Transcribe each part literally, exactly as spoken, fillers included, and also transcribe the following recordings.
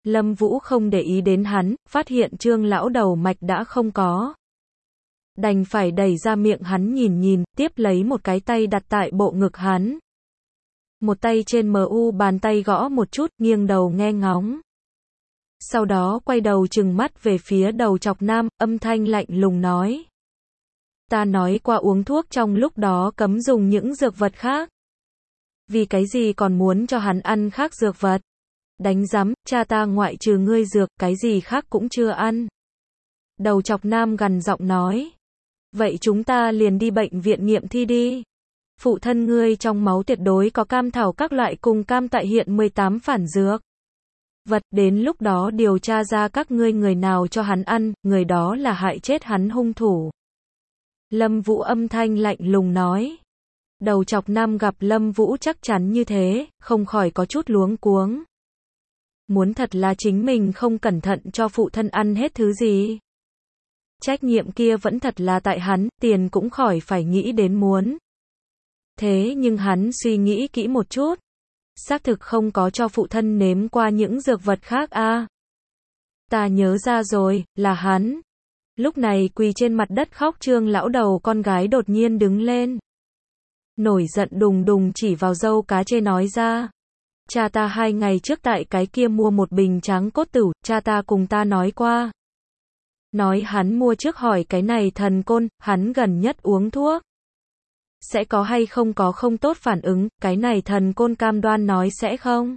Lâm Vũ không để ý đến hắn, phát hiện Trương lão đầu mạch đã không có. Đành phải đẩy ra miệng hắn nhìn nhìn, tiếp lấy một cái tay đặt tại bộ ngực hắn. Một tay trên mu bàn tay gõ một chút, nghiêng đầu nghe ngóng. Sau đó quay đầu trừng mắt về phía Đầu Chọc Nam, âm thanh lạnh lùng nói. Ta nói qua uống thuốc trong lúc đó cấm dùng những dược vật khác. Vì cái gì còn muốn cho hắn ăn khác dược vật? Đánh rắm, cha ta ngoại trừ ngươi dược, cái gì khác cũng chưa ăn. Đầu Chọc Nam gằn giọng nói. Vậy chúng ta liền đi bệnh viện nghiệm thi đi. Phụ thân ngươi trong máu tuyệt đối có cam thảo các loại cùng cam tại hiện mười tám phản dược. Vật, đến lúc đó điều tra ra các ngươi người nào cho hắn ăn, người đó là hại chết hắn hung thủ. Lâm Vũ âm thanh lạnh lùng nói. Đầu Chọc Nam gặp Lâm Vũ chắc chắn như thế, không khỏi có chút luống cuống. Muốn thật là chính mình không cẩn thận cho phụ thân ăn hết thứ gì. Trách nhiệm kia vẫn thật là tại hắn, tiền cũng khỏi phải nghĩ đến muốn. Thế nhưng hắn suy nghĩ kỹ một chút. Xác thực không có cho phụ thân nếm qua những dược vật khác a. À. Ta nhớ ra rồi, là hắn. Lúc này quỳ trên mặt đất khóc Trương lão đầu con gái đột nhiên đứng lên. Nổi giận đùng đùng chỉ vào dâu cá chê nói ra. Cha ta hai ngày trước tại cái kia mua một bình tráng cốt tửu, cha ta cùng ta nói qua. Nói hắn mua trước hỏi cái này thần côn, hắn gần nhất uống thuốc. Sẽ có hay không có không tốt phản ứng, cái này thần côn cam đoan nói sẽ không.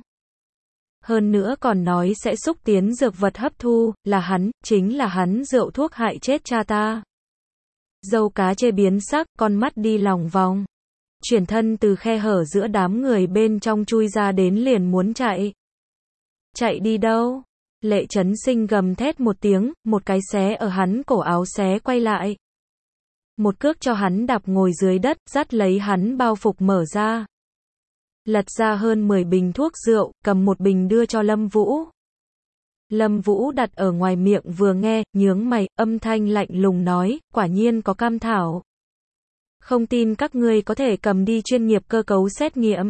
Hơn nữa còn nói sẽ xúc tiến dược vật hấp thu, là hắn, chính là hắn rượu thuốc hại chết cha ta. Dâu cá chê biến sắc, con mắt đi lòng vòng. Chuyển thân từ khe hở giữa đám người bên trong chui ra đến liền muốn chạy. Chạy đi đâu? Lệ Chấn Sinh gầm thét một tiếng, một cái xé ở hắn cổ áo xé quay lại. Một cước cho hắn đạp ngồi dưới đất, dắt lấy hắn bao phục mở ra. Lật ra hơn mười bình thuốc rượu, cầm một bình đưa cho Lâm Vũ. Lâm Vũ đặt ở ngoài miệng vừa nghe, nhướng mày, âm thanh lạnh lùng nói, quả nhiên có cam thảo. Không tin các ngươi có thể cầm đi chuyên nghiệp cơ cấu xét nghiệm.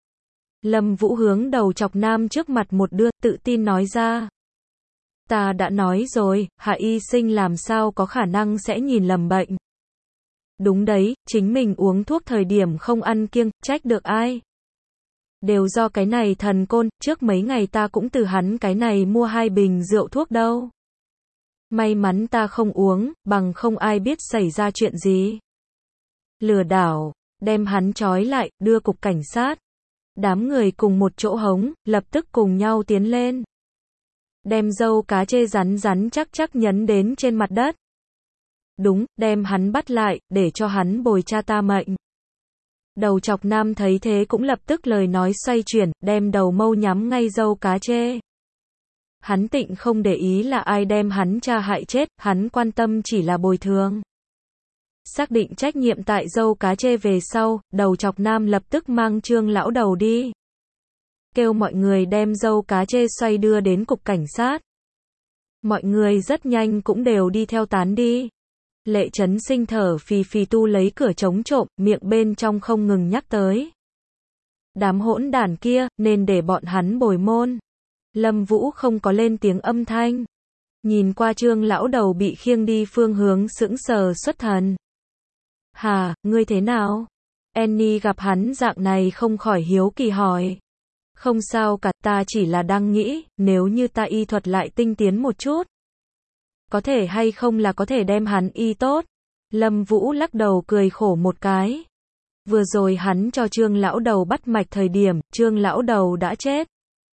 Lâm Vũ hướng Đầu Chọc Nam trước mặt một đưa, tự tin nói ra. Ta đã nói rồi, hạ y sinh làm sao có khả năng sẽ nhìn lầm bệnh. Đúng đấy, chính mình uống thuốc thời điểm không ăn kiêng, trách được ai. Đều do cái này thần côn, trước mấy ngày ta cũng từ hắn cái này mua hai bình rượu thuốc đâu. May mắn ta không uống, bằng không ai biết xảy ra chuyện gì. Lừa đảo, đem hắn trói lại, đưa cục cảnh sát. Đám người cùng một chỗ hống, lập tức cùng nhau tiến lên. Đem dâu cá chê rắn rắn chắc chắc nhấn đến trên mặt đất. Đúng, đem hắn bắt lại, để cho hắn bồi cha ta mệnh. Đầu Chọc Nam thấy thế cũng lập tức lời nói xoay chuyển, đem đầu mâu nhắm ngay dâu cá chê. Hắn tịnh không để ý là ai đem hắn cha hại chết, hắn quan tâm chỉ là bồi thường. Xác định trách nhiệm tại dâu cá chê về sau, Đầu Chọc Nam lập tức mang Trương lão đầu đi. Kêu mọi người đem dâu cá chê xoay đưa đến cục cảnh sát. Mọi người rất nhanh cũng đều đi theo tán đi. Lệ Chấn Sinh thở phì phì tu lấy cửa chống trộm, miệng bên trong không ngừng nhắc tới. Đám hỗn đản kia, nên để bọn hắn bồi môn. Lâm Vũ không có lên tiếng âm thanh. Nhìn qua Trương lão đầu bị khiêng đi phương hướng sững sờ xuất thần. Hà, ngươi thế nào? Annie gặp hắn dạng này không khỏi hiếu kỳ hỏi. Không sao cả, ta chỉ là đang nghĩ, nếu như ta y thuật lại tinh tiến một chút. Có thể hay không là có thể đem hắn y tốt. Lâm Vũ lắc đầu cười khổ một cái. Vừa rồi hắn cho Trương lão đầu bắt mạch thời điểm, Trương lão đầu đã chết.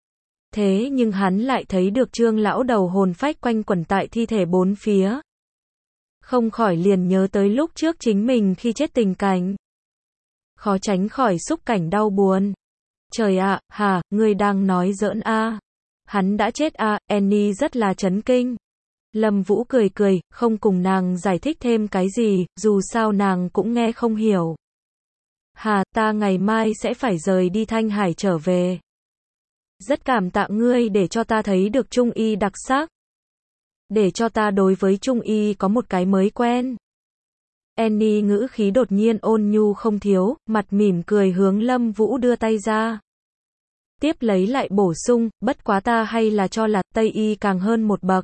Thế nhưng hắn lại thấy được Trương lão đầu hồn phách quanh quẩn tại thi thể bốn phía. Không khỏi liền nhớ tới lúc trước chính mình khi chết tình cảnh. Khó tránh khỏi xúc cảnh đau buồn. Trời ạ, à, hà, ngươi đang nói giỡn a? À. Hắn đã chết a? À, Annie rất là chấn kinh. Lâm Vũ cười cười, không cùng nàng giải thích thêm cái gì, dù sao nàng cũng nghe không hiểu. Hà, ta ngày mai sẽ phải rời đi Thanh Hải trở về. Rất cảm tạ ngươi để cho ta thấy được Trung y đặc sắc. Để cho ta đối với Trung y có một cái mới quen. Annie ngữ khí đột nhiên ôn nhu không thiếu, mặt mỉm cười hướng Lâm Vũ đưa tay ra. tiếp lấy lại bổ sung, bất quá ta hay là cho là Tây Y càng hơn một bậc.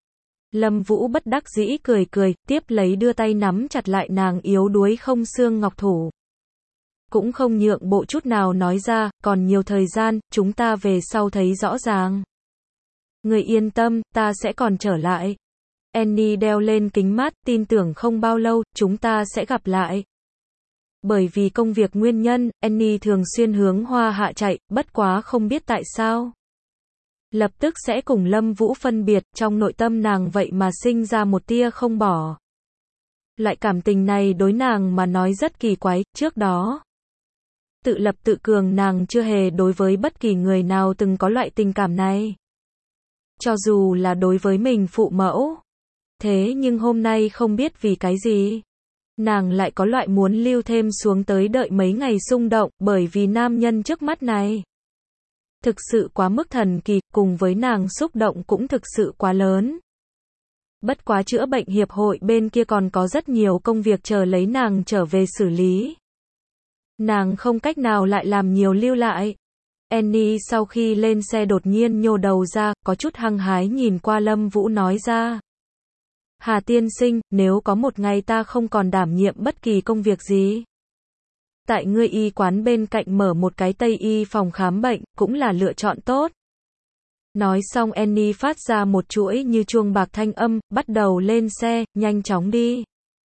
Lâm Vũ bất đắc dĩ cười cười, tiếp lấy đưa tay nắm chặt lại nàng yếu đuối không xương ngọc thủ. Cũng không nhượng bộ chút nào nói ra, còn nhiều thời gian, chúng ta về sau thấy rõ ràng. Người yên tâm, ta sẽ còn trở lại. Annie đeo lên kính mát, tin tưởng không bao lâu, chúng ta sẽ gặp lại. Bởi vì công việc nguyên nhân, Annie thường xuyên hướng Hoa Hạ chạy, bất quá không biết tại sao. Lập tức sẽ cùng Lâm Vũ phân biệt, trong nội tâm nàng vậy mà sinh ra một tia không bỏ. Loại cảm tình này đối nàng mà nói rất kỳ quái, trước đó. Tự lập tự cường nàng chưa hề đối với bất kỳ người nào từng có loại tình cảm này. Cho dù là đối với mình phụ mẫu. Thế nhưng hôm nay không biết vì cái gì. Nàng lại có loại muốn lưu thêm xuống tới đợi mấy ngày xung động, bởi vì nam nhân trước mắt này. Thực sự quá mức thần kỳ, cùng với nàng xúc động cũng thực sự quá lớn. Bất quá chữa bệnh hiệp hội bên kia còn có rất nhiều công việc chờ lấy nàng trở về xử lý. Nàng không cách nào lại làm nhiều lưu lại. Annie sau khi lên xe đột nhiên nhô đầu ra, có chút hăng hái nhìn qua Lâm Vũ nói ra. Hà tiên sinh, nếu có một ngày ta không còn đảm nhiệm bất kỳ công việc gì. Tại ngươi y quán bên cạnh mở một cái Tây Y phòng khám bệnh, cũng là lựa chọn tốt. Nói xong Annie phát ra một chuỗi như chuông bạc thanh âm, bắt đầu lên xe, nhanh chóng đi.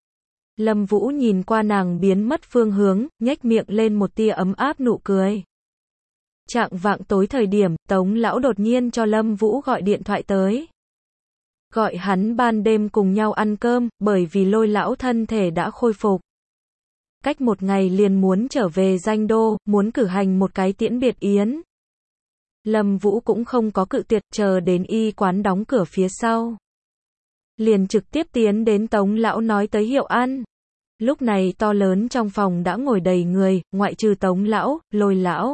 Lâm Vũ nhìn qua nàng biến mất phương hướng, nhếch miệng lên một tia ấm áp nụ cười. Chạng vạng tối thời điểm, Tống lão đột nhiên cho Lâm Vũ gọi điện thoại tới. Gọi hắn ban đêm cùng nhau ăn cơm, bởi vì Lôi lão thân thể đã khôi phục. Cách một ngày liền muốn trở về Danh Đô, muốn cử hành một cái tiễn biệt yến. Lâm Vũ cũng không có cự tuyệt, chờ đến y quán đóng cửa phía sau. Liền trực tiếp tiến đến Tống lão nói tới hiệu ăn. Lúc này to lớn trong phòng đã ngồi đầy người, ngoại trừ Tống lão, Lôi lão.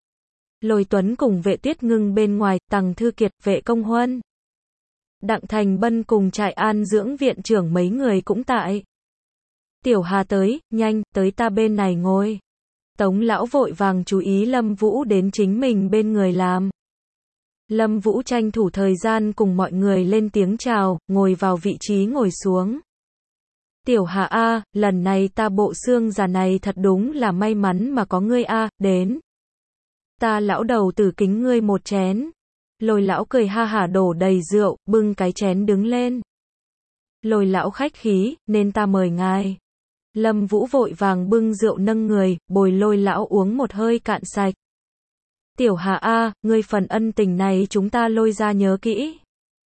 Lôi Tuấn cùng Vệ Tuyết Ngưng bên ngoài, Tằng Thư Kiệt, Vệ Công Huân. Đặng Thành Bân cùng Trại An dưỡng viện trưởng mấy người cũng tại. Tiểu Hà tới, nhanh, tới ta bên này ngồi. Tống lão vội vàng chú ý Lâm Vũ đến chính mình bên người làm. Lâm Vũ tranh thủ thời gian cùng mọi người lên tiếng chào, ngồi vào vị trí ngồi xuống. Tiểu Hà a, lần này ta bộ xương già này thật đúng là may mắn mà có ngươi a, đến. Ta lão đầu tử kính ngươi một chén. Lôi lão cười ha hả đổ đầy rượu, bưng cái chén đứng lên. Lôi lão khách khí, nên ta mời ngài. Lâm Vũ vội vàng bưng rượu nâng người, bồi Lôi lão uống một hơi cạn sạch. Tiểu Hà a, ngươi phần ân tình này chúng ta Lôi gia nhớ kỹ.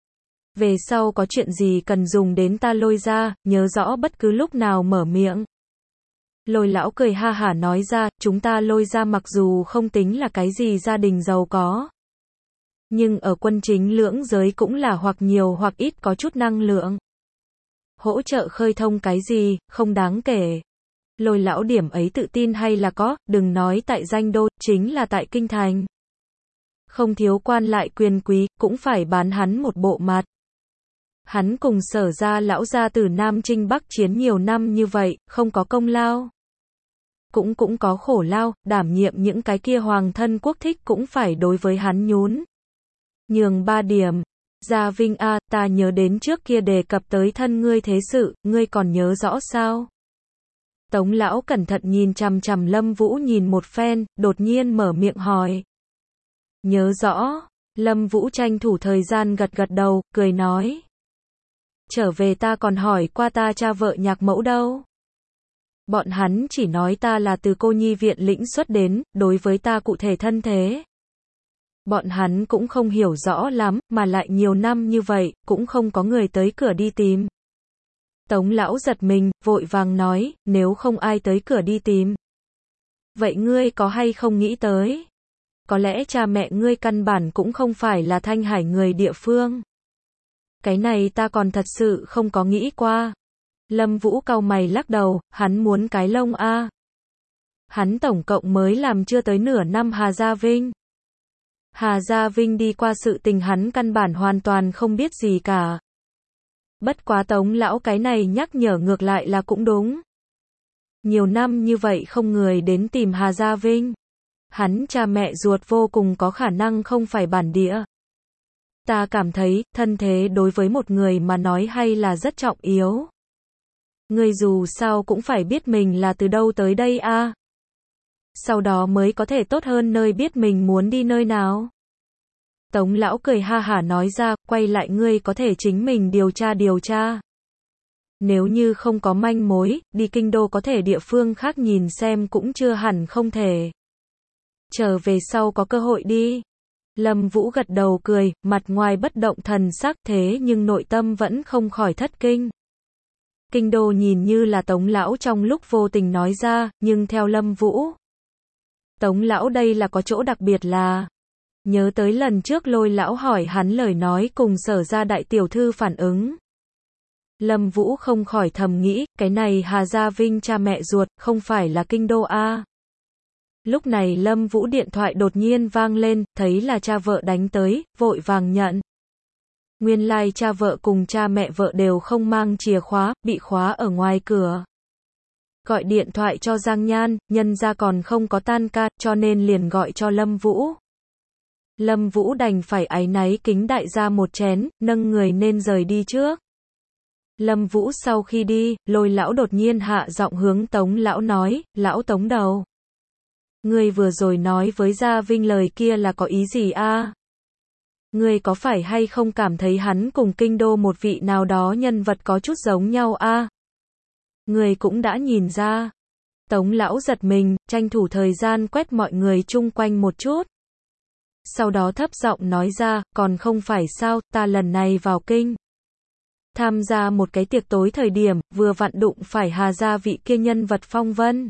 Về sau có chuyện gì cần dùng đến ta Lôi gia, nhớ rõ bất cứ lúc nào mở miệng. Lôi lão cười ha hả nói ra, chúng ta Lôi gia mặc dù không tính là cái gì gia đình giàu có. Nhưng ở quân chính lưỡng giới cũng là hoặc nhiều hoặc ít có chút năng lượng. Hỗ trợ khơi thông cái gì, không đáng kể. Lôi lão điểm ấy tự tin hay là có, đừng nói tại Danh Đô, chính là tại Kinh Thành. Không thiếu quan lại quyền quý, cũng phải bán hắn một bộ mặt. Hắn cùng Sở gia lão gia từ Nam Chinh Bắc chiến nhiều năm như vậy, không có công lao. Cũng cũng có khổ lao, đảm nhiệm những cái kia hoàng thân quốc thích cũng phải đối với hắn nhún. Nhường ba điểm. Gia Vinh a, ta nhớ đến trước kia đề cập tới thân ngươi thế sự, ngươi còn nhớ rõ sao? Tống lão cẩn thận nhìn chằm chằm Lâm Vũ nhìn một phen, đột nhiên mở miệng hỏi. Nhớ rõ. Lâm Vũ tranh thủ thời gian gật gật đầu, cười nói. Trở về ta còn hỏi qua ta cha vợ nhạc mẫu đâu. Bọn hắn chỉ nói ta là từ cô nhi viện lĩnh xuất đến, đối với ta cụ thể thân thế. Bọn hắn cũng không hiểu rõ lắm, mà lại nhiều năm như vậy, cũng không có người tới cửa đi tìm. Tống lão giật mình, vội vàng nói, nếu không ai tới cửa đi tìm. Vậy ngươi có hay không nghĩ tới? Có lẽ cha mẹ ngươi căn bản cũng không phải là Thanh Hải người địa phương. Cái này ta còn thật sự không có nghĩ qua. Lâm Vũ cau mày lắc đầu, hắn muốn cái lông a. Hắn tổng cộng mới làm chưa tới nửa năm Hà Gia Vinh. Hà Gia Vinh đi qua sự tình hắn căn bản hoàn toàn không biết gì cả. Bất quá Tống lão cái này nhắc nhở ngược lại là cũng đúng. Nhiều năm như vậy không người đến tìm Hà Gia Vinh. hắn cha mẹ ruột vô cùng có khả năng không phải bản địa. Ta cảm thấy, thân thế đối với một người mà nói hay là rất trọng yếu. Ngươi dù sao cũng phải biết mình là từ đâu tới đây a. Sau đó mới có thể tốt hơn nơi biết mình muốn đi nơi nào. Tống lão cười ha hả nói ra, quay lại ngươi có thể chính mình điều tra điều tra. Nếu như không có manh mối, đi kinh đô có thể địa phương khác nhìn xem cũng chưa hẳn không thể. Trở về sau có cơ hội đi. Lâm Vũ gật đầu cười, mặt ngoài bất động thần sắc thế nhưng nội tâm vẫn không khỏi thất kinh. Kinh đô nhìn như là Tống lão trong lúc vô tình nói ra, nhưng theo Lâm Vũ, Tống lão đây là có chỗ đặc biệt là, nhớ tới lần trước Lôi lão hỏi hắn lời nói cùng Sở gia đại tiểu thư phản ứng. Lâm Vũ không khỏi thầm nghĩ, cái này Hà Gia Vinh cha mẹ ruột, không phải là kinh đô a. Lúc này Lâm Vũ điện thoại đột nhiên vang lên, thấy là cha vợ đánh tới, vội vàng nhận. Nguyên lai like cha vợ cùng cha mẹ vợ đều không mang chìa khóa, bị khóa ở ngoài cửa. Gọi điện thoại cho Giang Nhan, nhân ra còn không có tan ca, cho nên liền gọi cho Lâm Vũ. Lâm Vũ đành phải áy náy kính đại gia một chén, nâng người nên rời đi trước. Lâm Vũ sau khi đi, Lôi lão đột nhiên hạ giọng hướng Tống lão nói, lão Tống đầu. Ngươi vừa rồi nói với Gia Vinh lời kia là có ý gì a? Ngươi có phải hay không cảm thấy hắn cùng kinh đô một vị nào đó nhân vật có chút giống nhau a? Ngươi cũng đã nhìn ra. Tống lão giật mình, tranh thủ thời gian quét mọi người chung quanh một chút. Sau đó thấp giọng nói ra, còn không phải sao, ta lần này vào kinh. Tham gia một cái tiệc tối thời điểm, vừa vặn đụng phải Hà Gia vị kia nhân vật phong vân.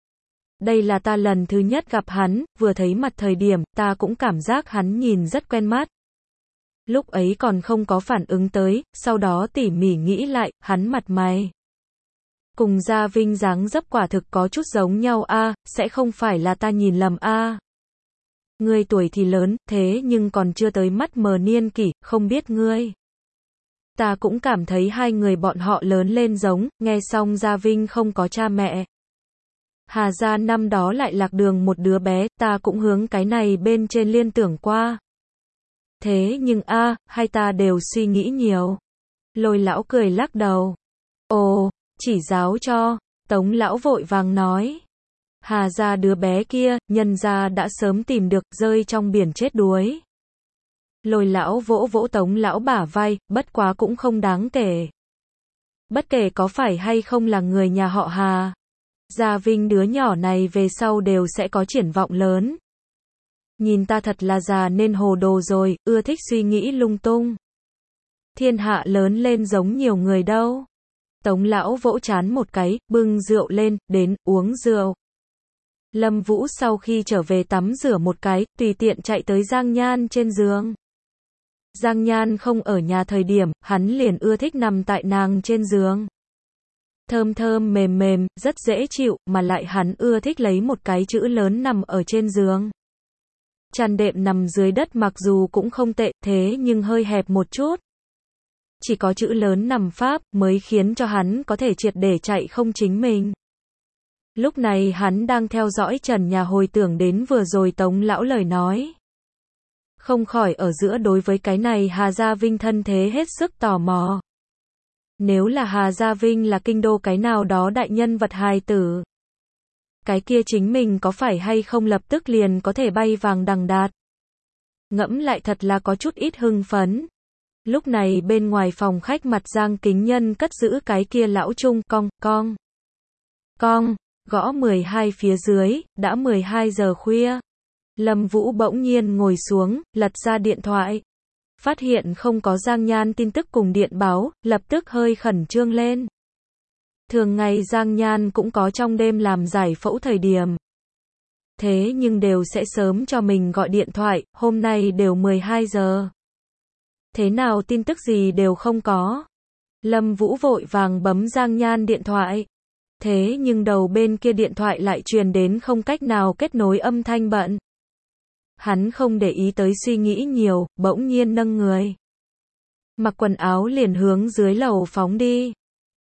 Đây là ta lần thứ nhất gặp hắn, vừa thấy mặt thời điểm, ta cũng cảm giác hắn nhìn rất quen mắt. Lúc ấy còn không có phản ứng tới, sau đó tỉ mỉ nghĩ lại, hắn mặt mày. Cùng Gia Vinh dáng dấp quả thực có chút giống nhau a, sẽ không phải là ta nhìn lầm a. Ngươi tuổi thì lớn, thế nhưng còn chưa tới mắt mờ niên kỷ, không biết ngươi. Ta cũng cảm thấy hai người bọn họ lớn lên giống, nghe xong Gia Vinh không có cha mẹ. Hà Gia năm đó lại lạc đường một đứa bé, ta cũng hướng cái này bên trên liên tưởng qua. Thế nhưng a, à, hai ta đều suy nghĩ nhiều. Lôi lão cười lắc đầu. Ồ, chỉ giáo cho, Tống lão vội vàng nói. Hà Gia đứa bé kia, nhân gia đã sớm tìm được, rơi trong biển chết đuối. Lôi lão vỗ vỗ Tống lão bả vai, bất quá cũng không đáng kể. Bất kể có phải hay không là người nhà họ Hà. Gia Vinh đứa nhỏ này về sau đều sẽ có triển vọng lớn. Nhìn ta thật là già nên hồ đồ rồi, ưa thích suy nghĩ lung tung. Thiên hạ lớn lên giống nhiều người đâu. Tống lão vỗ trán một cái, bưng rượu lên, đến, uống rượu. Lâm Vũ sau khi trở về tắm rửa một cái, tùy tiện chạy tới Giang Nhan trên giường. Giang Nhan không ở nhà thời điểm, hắn liền ưa thích nằm tại nàng trên giường. Thơm thơm mềm mềm, rất dễ chịu, mà lại hắn ưa thích lấy một cái chữ lớn nằm ở trên giường. Chăn đệm nằm dưới đất mặc dù cũng không tệ, thế nhưng hơi hẹp một chút. Chỉ có chữ lớn nằm pháp, mới khiến cho hắn có thể triệt để chạy không chính mình. Lúc này hắn đang theo dõi trần nhà hồi tưởng đến vừa rồi Tống lão lời nói. Không khỏi ở giữa đối với cái này Hà Gia Vinh thân thế hết sức tò mò. Nếu là Hà Gia Vinh là kinh đô cái nào đó đại nhân vật hài tử. Cái kia chính mình có phải hay không lập tức liền có thể bay vàng đằng đạt. Ngẫm lại thật là có chút ít hưng phấn. Lúc này bên ngoài phòng khách mặt Giang Kính Nhân cất giữ cái kia lão trung cong, cong. Cong, gõ mười hai phía dưới, đã mười hai giờ khuya. Lâm Vũ bỗng nhiên ngồi xuống, lật ra điện thoại. Phát hiện không có Giang Nhan tin tức cùng điện báo, lập tức hơi khẩn trương lên. Thường ngày Giang Nhan cũng có trong đêm làm giải phẫu thời điểm. Thế nhưng đều sẽ sớm cho mình gọi điện thoại, hôm nay đều mười hai giờ. Thế nào tin tức gì đều không có. Lâm Vũ vội vàng bấm Giang Nhan điện thoại. Thế nhưng đầu bên kia điện thoại lại truyền đến không cách nào kết nối âm thanh bận. Hắn không để ý tới suy nghĩ nhiều, bỗng nhiên nâng người. Mặc quần áo liền hướng dưới lầu phóng đi.